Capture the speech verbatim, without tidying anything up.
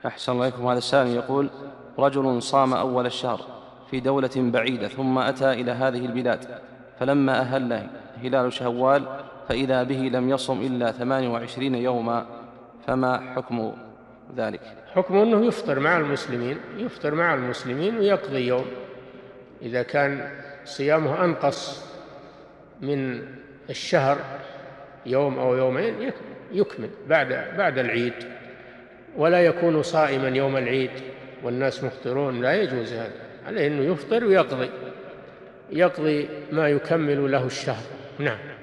أحسن الله إليكم. هذا السائل يقول: رجل صام أول الشهر في دولة بعيدة ثم أتى إلى هذه البلاد، فلما أهل هلال شوال فإذا به لم يصم إلا ثمان وعشرين يوما، فما حكم ذلك؟ حكم أنه يفطر مع المسلمين، يفطر مع المسلمين ويقضي يوم. إذا كان صيامه أنقص من الشهر يوم أو يومين يكمل بعد بعد العيد، ولا يكون صائما يوم العيد والناس مفطرون، لا يجوز هذا. عليه أنه يفطر ويقضي يقضي ما يكمل له الشهر. نعم.